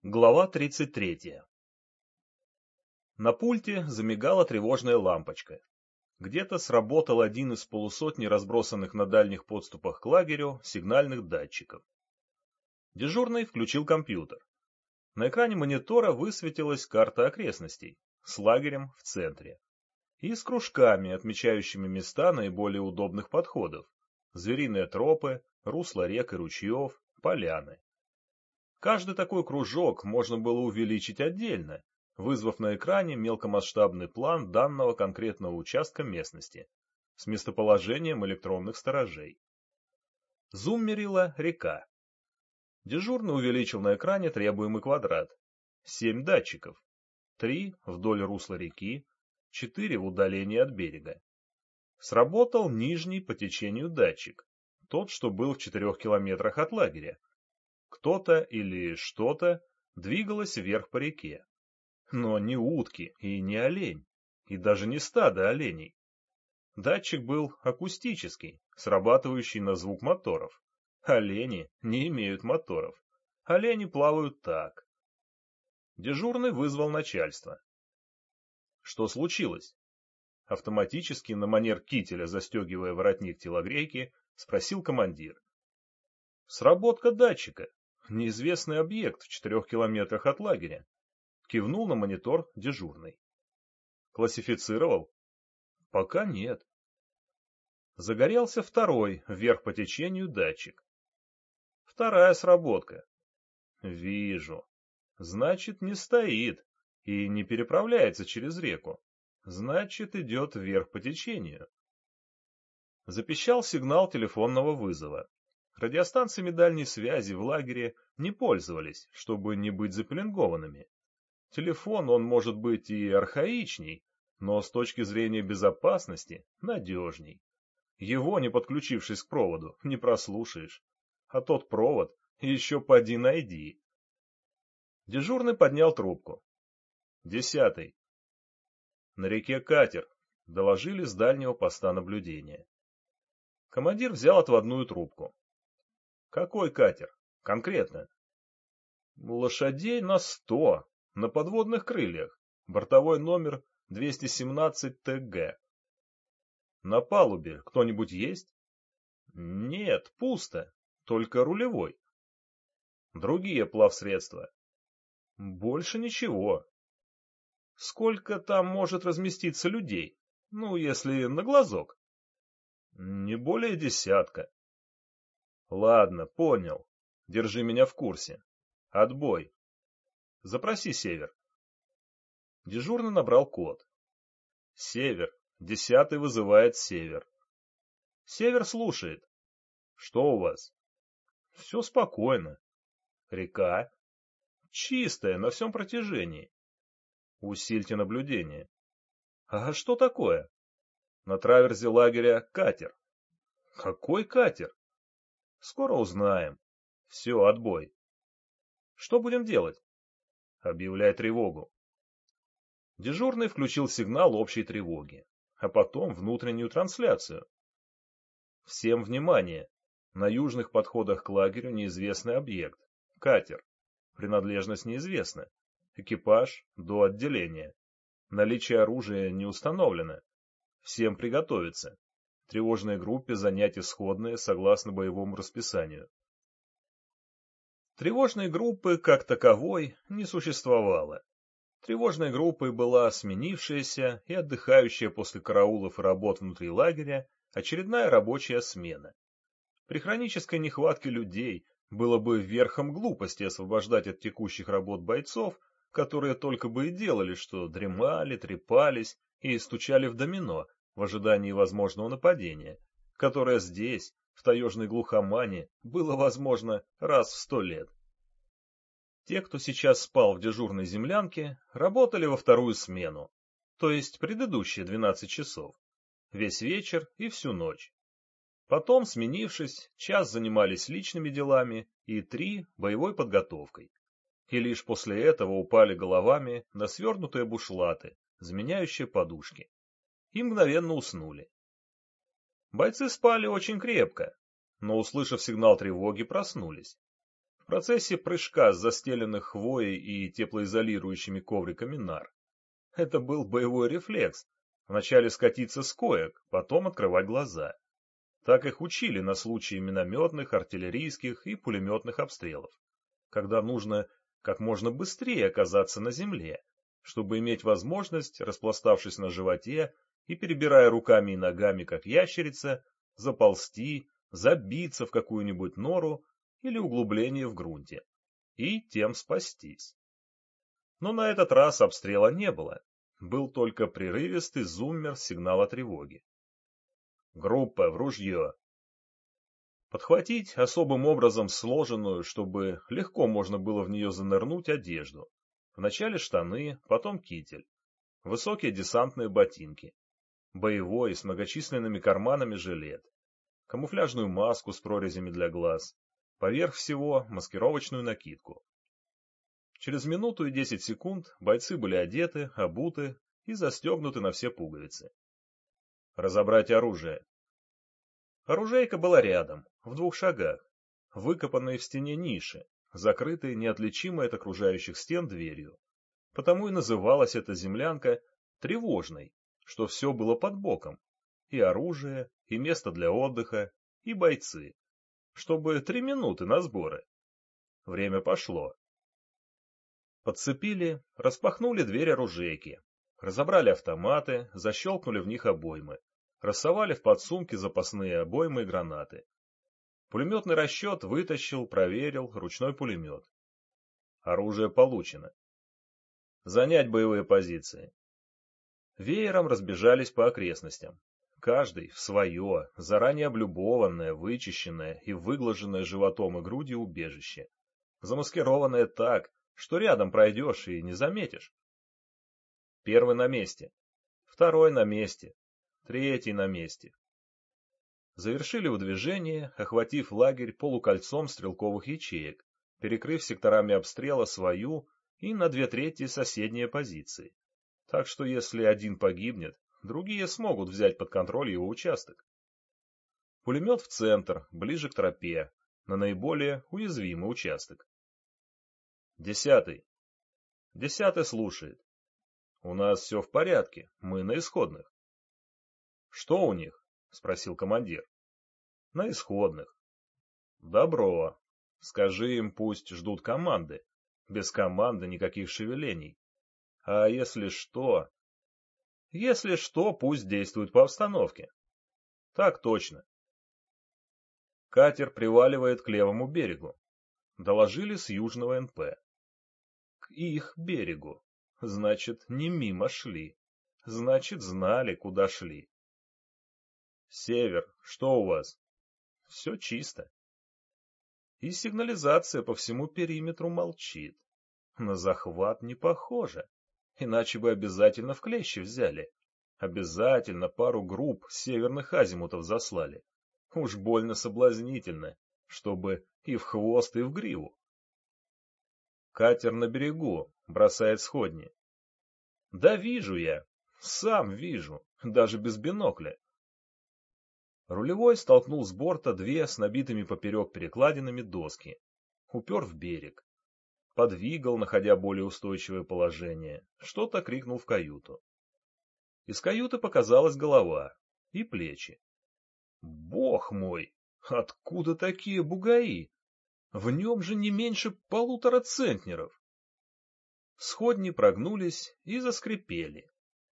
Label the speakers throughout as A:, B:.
A: Глава 33. На пульте замигала тревожная лампочка. Где-то сработал один из полусотни разбросанных на дальних подступах к лагерю сигнальных датчиков. Дежурный включил компьютер. На экране монитора высветилась карта окрестностей с лагерем в центре и с кружками, отмечающими места наиболее удобных подходов: звериные тропы, русла рек и ручьев, поляны. Каждый такой кружок можно было увеличить отдельно, вызвав на экране мелкомасштабный план данного конкретного участка местности с местоположением электронных сторожей. Зум мерила река. Дежурный увеличил на экране требуемый квадрат. 7 датчиков. 3 вдоль русла реки, 4 в удалении от берега. Сработал нижний по течению датчик, тот, что был в 4 километрах от лагеря. Кто-то или что-то двигалось вверх по реке. Но не утки и не олень, и даже не стадо оленей. Датчик был акустический, срабатывающий на звук моторов. Олени не имеют моторов. Олени плавают так. Дежурный вызвал начальство. Что случилось? Автоматически, на манер кителя, застегивая воротник телогрейки, спросил командир. Сработка датчика. Неизвестный объект в 4 километрах от лагеря. Кивнул на монитор дежурный. Классифицировал? Пока нет. Загорелся второй, вверх по течению, датчик. Вторая сработка. Вижу. Значит, не стоит и не переправляется через реку. Значит, идет вверх по течению. Запищал сигнал телефонного вызова. Радиостанциями дальней связи в лагере не пользовались, чтобы не быть запеленгованными. Телефон, он может быть и архаичней, но с точки зрения безопасности надежней. Его, не подключившись к проводу, не прослушаешь. А тот провод еще поди найди. Дежурный поднял трубку. 10-й. На реке катер, доложили с дальнего поста наблюдения. Командир взял отводную трубку. Какой катер? Конкретно. Лошадей на 100, на подводных крыльях. Бортовой номер 217 ТГ. На палубе кто-нибудь есть? Нет, пусто, только рулевой. Другие плавсредства? Больше ничего. Сколько там может разместиться людей? Ну, если на глазок. Не более 10. Ладно, понял. Держи меня в курсе. Отбой. Запроси Север. Дежурный набрал код. Север. 10-й вызывает Север. Север слушает. Что у вас? Все спокойно. Река? Чистая, на всем протяжении. Усильте наблюдение. А что такое? На траверзе лагеря катер. Какой катер? Скоро узнаем. Все, отбой. Что будем делать? Объявляй тревогу. Дежурный включил сигнал общей тревоги, а потом внутреннюю трансляцию. Всем внимание! На южных подходах к лагерю неизвестный объект. Катер. Принадлежность неизвестна. Экипаж до отделения. Наличие оружия не установлено. Всем приготовиться. Тревожной группе занять исходные согласно боевому расписанию. Тревожной группы, как таковой, не существовало. Тревожной группой была сменившаяся и отдыхающая после караулов и работ внутри лагеря очередная рабочая смена. При хронической нехватке людей было бы верхом глупости освобождать от текущих работ бойцов, которые только бы и делали, что дремали, трепались и стучали в домино в ожидании возможного нападения, которое здесь, в таежной глухомане, было возможно раз в 100 лет. Те, кто сейчас спал в дежурной землянке, работали во вторую смену, то есть предыдущие 12 часов, весь вечер и всю ночь. Потом, сменившись, час занимались личными делами и 3 боевой подготовкой. И лишь после этого упали головами на свернутые бушлаты, заменяющие подушки, и мгновенно уснули. Бойцы спали очень крепко, но, услышав сигнал тревоги, проснулись. в процессе прыжка с застеленных хвоей и теплоизолирующими ковриками нар. Это был боевой рефлекс. Вначале скатиться с коек, потом открывать глаза. Так их учили на случай минометных, артиллерийских и пулеметных обстрелов, когда нужно как можно быстрее оказаться на земле, чтобы иметь возможность, распластавшись на животе и перебирая руками и ногами, как ящерица, заползти, забиться в какую-нибудь нору или углубление в грунте, и тем спастись. Но на этот раз обстрела не было, был только прерывистый зуммер сигнала тревоги. Группа в ружье. Подхватить особым образом сложенную, чтобы легко можно было в нее занырнуть, одежду. Вначале штаны, потом китель, высокие десантные ботинки, боевой с многочисленными карманами жилет, камуфляжную маску с прорезями для глаз, поверх всего маскировочную накидку. Через минуту и 10 секунд бойцы были одеты, обуты и застегнуты на все пуговицы. Разобрать оружие. Оружейка была рядом, в 2 шагах, выкопанной в стене ниши, закрытой неотличимой от окружающих стен дверью. Потому и называлась эта землянка тревожной, что все было под боком, и оружие, и место для отдыха, и бойцы, чтобы 3 минуты на сборы. Время пошло. Подцепили, распахнули дверь оружейки, разобрали автоматы, защелкнули в них обоймы, рассовали в подсумки запасные обоймы и гранаты. Пулеметный расчет вытащил, проверил, ручной пулемет. Оружие получено. Занять боевые позиции. Веером разбежались по окрестностям. Каждый в свое, заранее облюбованное, вычищенное и выглаженное животом и грудью убежище. Замаскированное так, что рядом пройдешь и не заметишь. Первый на месте, второй на месте, третий на месте. Завершили выдвижение, охватив лагерь полукольцом стрелковых ячеек, перекрыв секторами обстрела свою и на 2/3 соседние позиции. Так что если один погибнет, другие смогут взять под контроль его участок. Пулемет в центр, ближе к тропе, на наиболее уязвимый участок. 10-й. 10-й слушает. У нас все в порядке, мы на исходных. Что у них? Спросил командир. На исходных. Добро. Скажи им, пусть ждут команды. Без команды никаких шевелений. А если что? Если что, пусть действуют по обстановке. Так точно. Катер приваливает к левому берегу. Доложили с южного НП. К их берегу. Значит, не мимо шли. Значит, знали, куда шли. Север, что у вас? Все чисто. И сигнализация по всему периметру молчит. На захват не похоже. Иначе бы обязательно в клещи взяли. Обязательно пару групп северных азимутов заслали. Уж больно соблазнительно, чтобы и в хвост, и в гриву. Катер на берегу, бросает сходни. Да вижу я, сам вижу, даже без бинокля. Рулевой столкнул с борта 2 с набитыми поперек перекладинами доски. Упер в берег. Подвигал, находя более устойчивое положение. Что-то крикнул в каюту. Из каюты показалась голова и плечи. Бог мой, откуда такие бугаи? В нем же не меньше 1,5 центнеров. Сходни прогнулись и заскрипели.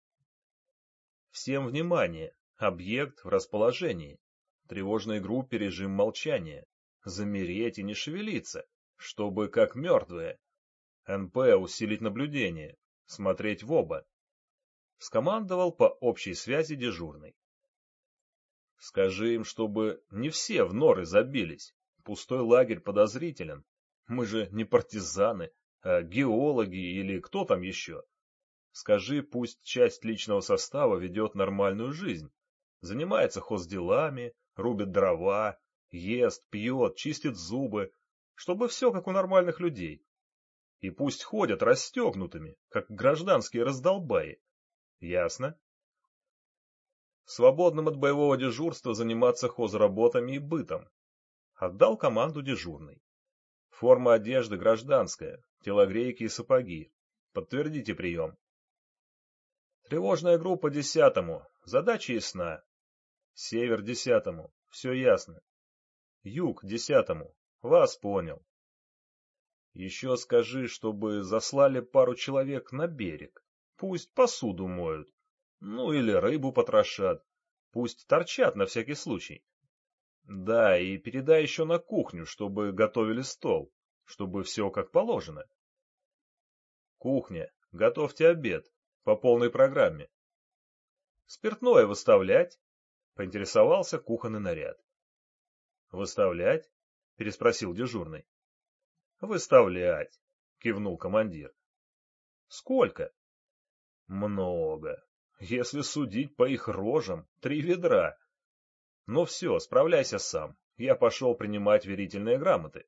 A: Всем внимание! Объект в расположении. Тревожной группе режим молчания. Замереть и не шевелиться, чтобы как мертвые. НП усилить наблюдение. Смотреть в оба. Скомандовал по общей связи дежурный. Скажи им, чтобы не все в норы забились. Пустой лагерь подозрителен. Мы же не партизаны, а геологи или кто там еще. Скажи, пусть часть личного состава ведет нормальную жизнь. Занимается хозделами, рубит дрова, ест, пьет, чистит зубы, чтобы все как у нормальных людей. И пусть ходят расстегнутыми, как гражданские раздолбаи. Ясно? Свободным от боевого дежурства заниматься хозработами и бытом. Отдал команду дежурный. Форма одежды гражданская, телогрейки и сапоги. Подтвердите прием. Тревожная группа 10-му. Задача ясна. Север 10-му. Все ясно. Юг 10-му. Вас понял. Еще скажи, чтобы заслали пару человек на берег. Пусть посуду моют. Ну или рыбу потрошат. Пусть торчат на всякий случай. Да, и передай еще на кухню, чтобы готовили стол. Чтобы все как положено. Кухня. Готовьте обед. По полной программе. Спиртное выставлять? Поинтересовался кухонный наряд. Выставлять? Переспросил дежурный. Выставлять, кивнул командир. Сколько? Много. Если судить по их рожам, 3 ведра. Ну все, справляйся сам. Я пошел принимать верительные грамоты.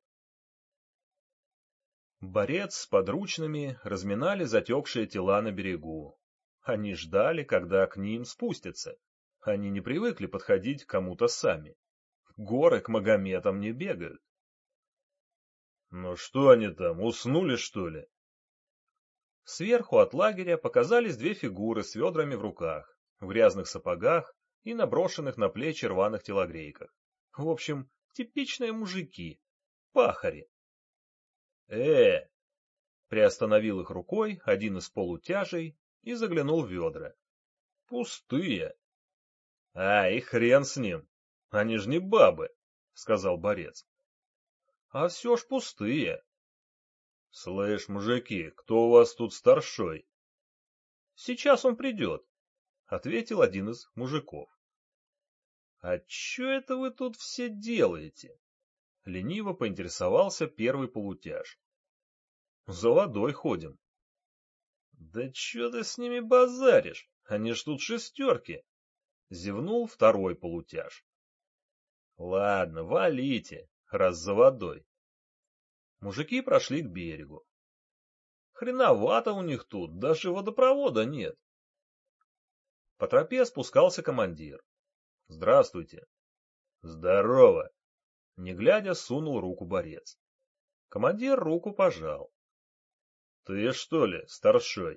A: Борец с подручными разминали затекшие тела на берегу. Они ждали, когда к ним спустятся. Они не привыкли подходить к кому-то сами. Горы к Магометам не бегают. Ну что они там, уснули, что ли? Сверху от лагеря показались 2 фигуры с ведрами в руках, в грязных сапогах и наброшенных на плечи рваных телогрейках. В общем, типичные мужики, пахари. Приостановил их рукой один из полутяжей и заглянул в ведра. Пустые. И хрен с ним. Они ж не бабы, сказал борец. А все ж пустые. Слышь, мужики, кто у вас тут старшой? Сейчас он придет, ответил один из мужиков. А че это вы тут все делаете? Лениво поинтересовался первый полутяж. За водой ходим. Да че ты с ними базаришь? Они ж тут шестерки. Зевнул второй полутяж. Ладно, валите, раз за водой. Мужики прошли к берегу. Хреновато у них тут, даже водопровода нет. По тропе спускался командир. Здравствуйте. Здорово. Не глядя, сунул руку борец. Командир руку пожал. Ты что ли, старшой?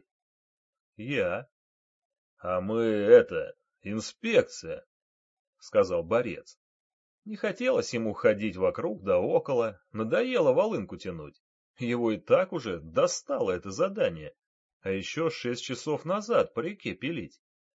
A: Я. А мы инспекция, сказал борец. Не хотелось ему ходить вокруг да около, надоело волынку тянуть. Его и так уже достало это задание, а еще 6 часов назад по реке пилить.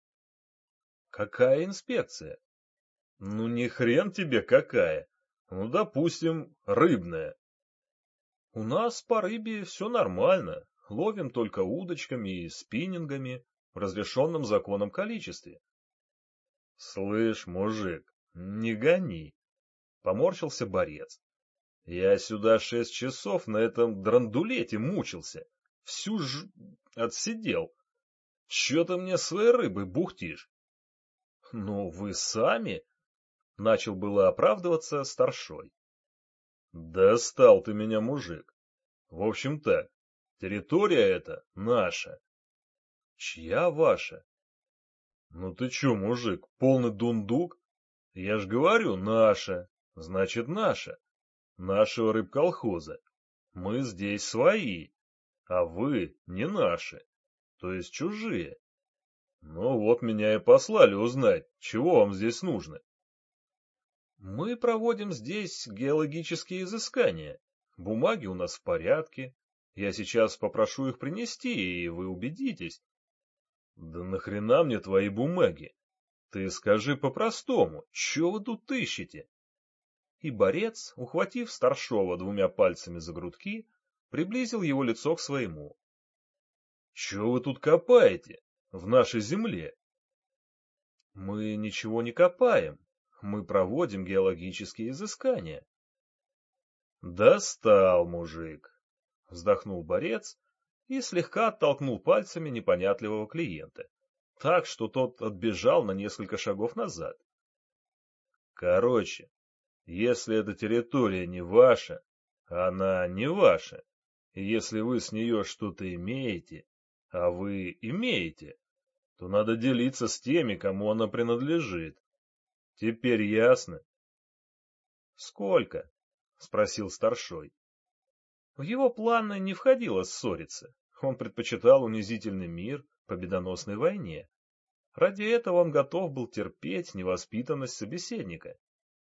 A: Какая инспекция? Ну ни хрен тебе какая. Ну, допустим, рыбная. У нас по рыбе все нормально, ловим только удочками и спиннингами в разрешенном законом количестве. Слышь, мужик, не гони. Поморщился борец. Я сюда 6 часов на этом драндулете мучился. Отсидел. Че ты мне своей рыбой бухтишь? Ну, вы сами? Начал было оправдываться старшой. Достал ты меня, мужик. В общем так, территория эта наша. Чья ваша? Ну ты че, мужик, полный дундук? Я ж говорю, наша. Значит, наша. Нашего рыбколхоза. Мы здесь свои, а вы не наши, то есть чужие. Ну вот меня и послали узнать, чего вам здесь нужно. Мы проводим здесь геологические изыскания. Бумаги у нас в порядке. Я сейчас попрошу их принести, и вы убедитесь. Да нахрена мне твои бумаги? Ты скажи по-простому, что вы тут ищете? И борец, ухватив старшова 2 пальцами за грудки, приблизил его лицо к своему. — Че вы тут копаете? В нашей земле? — Мы ничего не копаем. Мы проводим геологические изыскания. — Достал, мужик! — вздохнул борец и слегка оттолкнул пальцами непонятливого клиента, так что тот отбежал на несколько шагов назад. — Короче, если эта территория не ваша, она не ваша. И если вы с нее что-то имеете, а вы имеете, то надо делиться с теми, кому она принадлежит. Теперь ясно? — Сколько? — спросил старшой. В его планы не входило ссориться. Он предпочитал унизительный мир победоносной войне. Ради этого он готов был терпеть невоспитанность собеседника.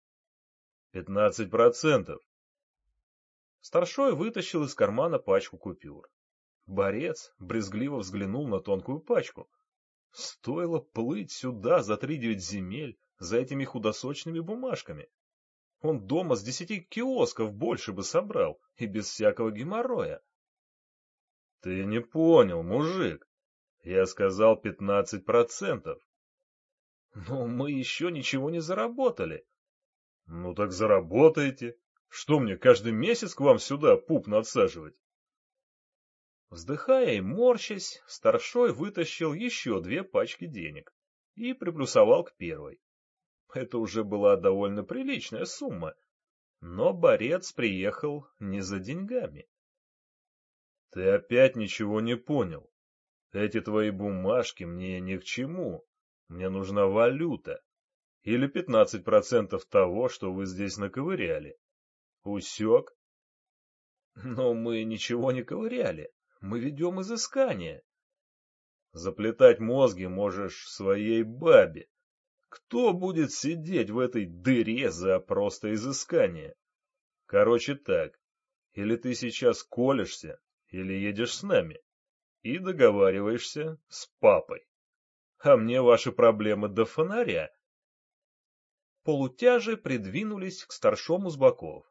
A: 15%. Старшой вытащил из кармана пачку купюр. Борец брезгливо взглянул на тонкую пачку. Стоило плыть сюда за 3-9 земель за этими худосочными бумажками. Он дома с 10 киосков больше бы собрал, и без всякого геморроя. — Ты не понял, мужик. Я сказал 15%. — Но мы еще ничего не заработали. — Ну так заработаете. Что мне, каждый месяц к вам сюда пуп надсаживать? Вздыхая и морщась, старшой вытащил еще 2 пачки денег и приплюсовал к первой. Это уже была довольно приличная сумма, но борец приехал не за деньгами. — Ты опять ничего не понял. Эти твои бумажки мне ни к чему. Мне нужна валюта. Или 15% того, что вы здесь наковыряли. Усек? Но мы ничего не ковыряли. Мы ведем изыскание. Заплетать мозги можешь своей бабе. Кто будет сидеть в этой дыре за просто изыскание? Короче так, или ты сейчас колешься, или едешь с нами. И договариваешься с папой. А мне ваши проблемы до фонаря. Полутяжи придвинулись к старшому с боков.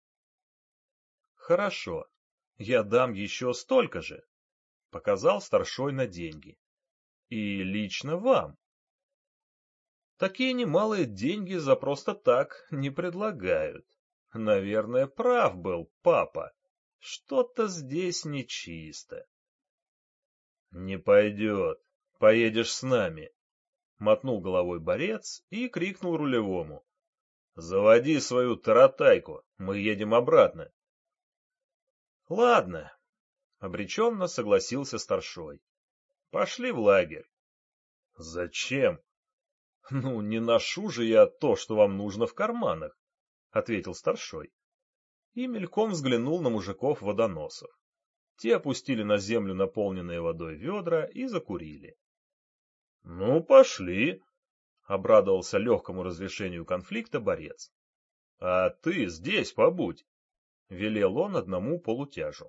A: Хорошо, я дам еще столько же, показал старшой на деньги. И лично вам. Такие немалые деньги за просто так не предлагают. Наверное, прав был папа. Что-то здесь нечисто. Не пойдет. Поедешь с нами. Мотнул головой борец и крикнул рулевому. Заводи свою таратайку, мы едем обратно. Ладно, обреченно согласился старшой. Пошли в лагерь. Зачем? Ну, не ношу же я то, что вам нужно в карманах, ответил старшой. И мельком взглянул на мужиков-водоносов. Те опустили на землю наполненные водой ведра и закурили. — Ну, пошли, — обрадовался легкому разрешению конфликта борец. — А ты здесь побудь, — велел он одному полутяжу.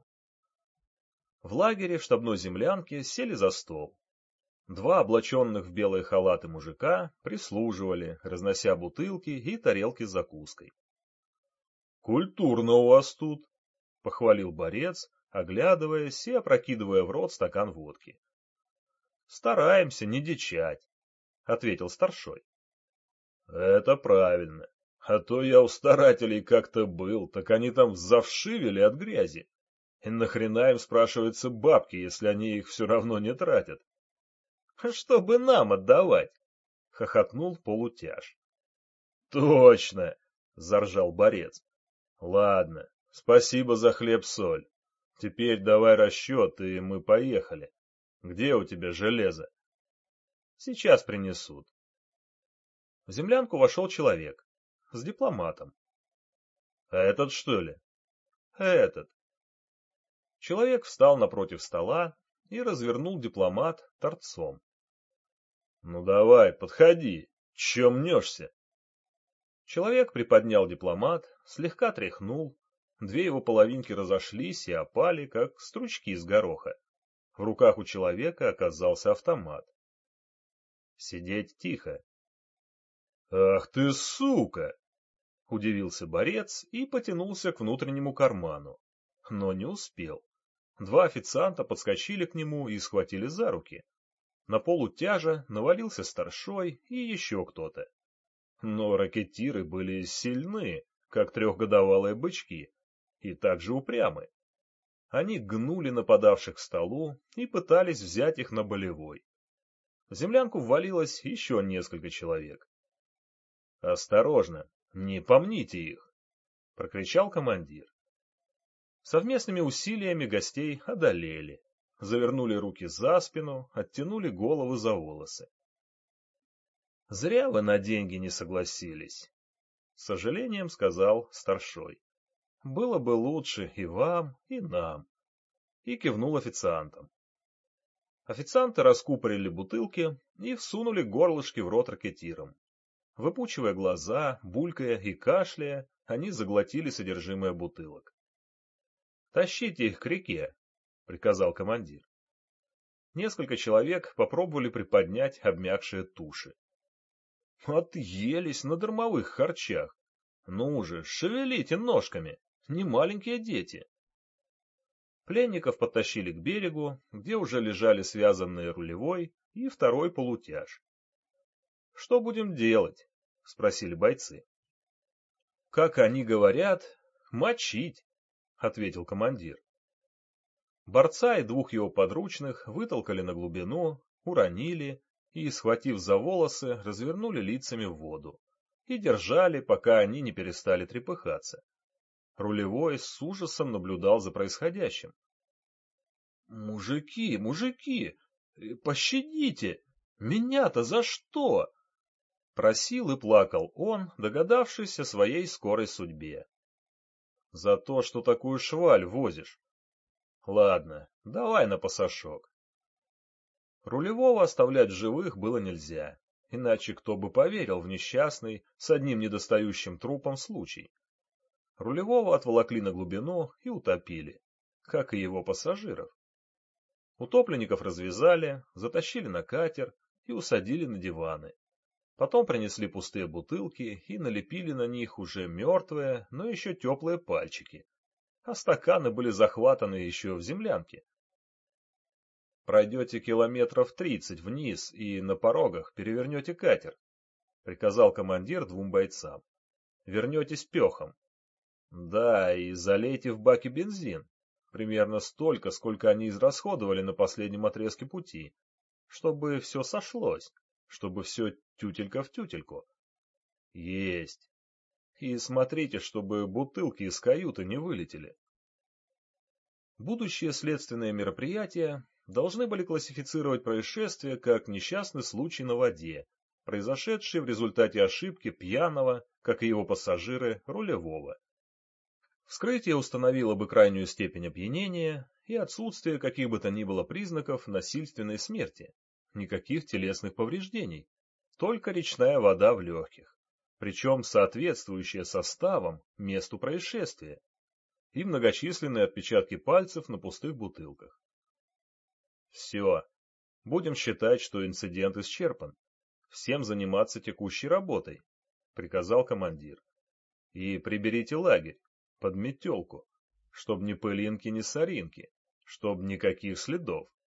A: В лагере в штабной землянке сели за стол. 2 облаченных в белые халаты мужика прислуживали, разнося бутылки и тарелки с закуской. — Культурно у вас тут, — похвалил борец, оглядываясь и опрокидывая в рот стакан водки. — Стараемся не дичать, — ответил старшой. — Это правильно. А то я у старателей как-то был, так они там завшивели от грязи. И нахрена им, спрашивается, бабки, если они их все равно не тратят? — Чтобы нам отдавать, — хохотнул полутяж. — Точно, — заржал борец. — Ладно, спасибо за хлеб-соль. Теперь давай расчет, и мы поехали. Где у тебя железо? — Сейчас принесут. В землянку вошел человек с дипломатом. — А этот что ли? — Этот. Человек встал напротив стола и развернул дипломат торцом. — Ну давай, подходи, че мнешься? Человек приподнял дипломат, слегка тряхнул, 2 его половинки разошлись и опали, как стручки с гороха. В руках у человека оказался автомат. Сидеть тихо. — Ах ты, сука! — удивился борец и потянулся к внутреннему карману. Но не успел. 2 официанта подскочили к нему и схватили за руки. На полутяжа навалился старшой и еще кто-то. Но ракетиры были сильны, как 3-годовалые бычки, и также упрямы. Они гнули нападавших к столу и пытались взять их на болевой. В землянку ввалилось еще несколько человек. — Осторожно, не помните их! — прокричал командир. Совместными усилиями гостей одолели, завернули руки за спину, оттянули головы за волосы. — Зря вы на деньги не согласились, — с сожалением сказал старшой. было бы лучше и вам, и нам. И кивнул официантам. Официанты раскупорили бутылки и всунули горлышки в рот ракетирам. Выпучивая глаза, булькая и кашляя, они заглотили содержимое бутылок. «Тащите их к реке», — приказал командир. Несколько человек попробовали приподнять обмякшие туши. Отъелись на дармовых харчах. Ну же, шевелите ножками, не маленькие дети. Пленников подтащили к берегу, где уже лежали связанные рулевой и второй полутяж. — Что будем делать? — спросили бойцы. — Как они говорят, мочить, — ответил командир. Борца и двух его подручных вытолкали на глубину, уронили и, схватив за волосы, развернули лицами в воду и держали, пока они не перестали трепыхаться. Рулевой с ужасом наблюдал за происходящим. — Мужики, мужики, пощадите! Меня-то за что? — просил и плакал он, догадавшись о своей скорой судьбе. — За то, что такую шваль возишь. — Ладно, давай на пасашок. Рулевого оставлять в живых было нельзя, иначе кто бы поверил в несчастный, с одним недостающим трупом случай. Рулевого отволокли на глубину и утопили, как и его пассажиров. Утопленников развязали, затащили на катер и усадили на диваны. Потом принесли пустые бутылки и налепили на них уже мертвые, но еще теплые пальчики, а стаканы были захватаны еще в землянке. «Пройдете километров 30 вниз и на порогах перевернете катер», — приказал командир двум бойцам. «Вернетесь пехом. Да, и залейте в баки бензин, примерно столько, сколько они израсходовали на последнем отрезке пути, чтобы все сошлось, чтобы все тютелька в тютельку». «Есть. И смотрите, чтобы бутылки из каюты не вылетели». Будущие следственные мероприятия должны были классифицировать происшествие как несчастный случай на воде, произошедший в результате ошибки пьяного, как и его пассажиры, рулевого. Вскрытие установило бы крайнюю степень опьянения и отсутствие каких бы то ни было признаков насильственной смерти, никаких телесных повреждений, только речная вода в легких, причем соответствующая составам месту происшествия, и многочисленные отпечатки пальцев на пустых бутылках. Все. Будем считать, что инцидент исчерпан. Всем заниматься текущей работой, — приказал командир. И приберите лагерь, под метелку, чтоб ни пылинки, ни соринки, чтоб никаких следов.